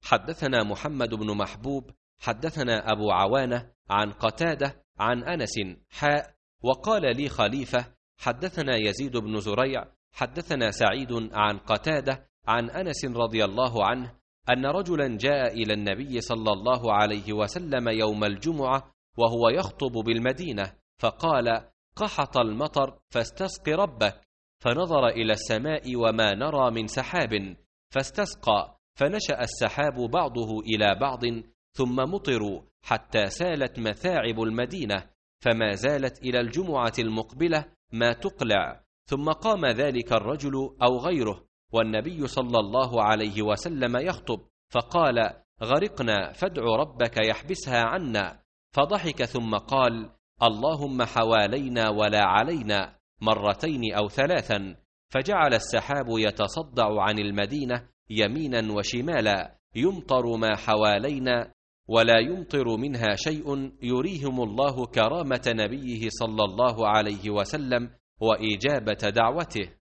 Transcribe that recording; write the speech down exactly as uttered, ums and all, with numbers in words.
حدثنا محمد بن محبوب حدثنا أبو عوانة عن قتادة عن أنس حاء. وقال لي خليفة حدثنا يزيد بن زريع حدثنا سعيد عن قتادة عن أنس رضي الله عنه أن رجلا جاء إلى النبي صلى الله عليه وسلم يوم الجمعة وهو يخطب بالمدينة، فقال: قحط المطر فاستسق ربك. فنظر إلى السماء وما نرى من سحاب، فاستسقى، فنشأ السحاب بعضه إلى بعض، ثم مطروا حتى سالت مثاعب المدينة، فما زالت إلى الجمعة المقبلة ما تقلع. ثم قام ذلك الرجل أو غيره والنبي صلى الله عليه وسلم يخطب، فقال: غرقنا فادع ربك يحبسها عنا. فضحك ثم قال: اللهم حوالينا ولا علينا، مرتين أو ثلاثا. فجعل السحاب يتصدع عن المدينة يمينا وشمالا، يمطر ما حوالينا ولا يمطر منها شيء، يريهم الله كرامة نبيه صلى الله عليه وسلم وإجابة دعوته.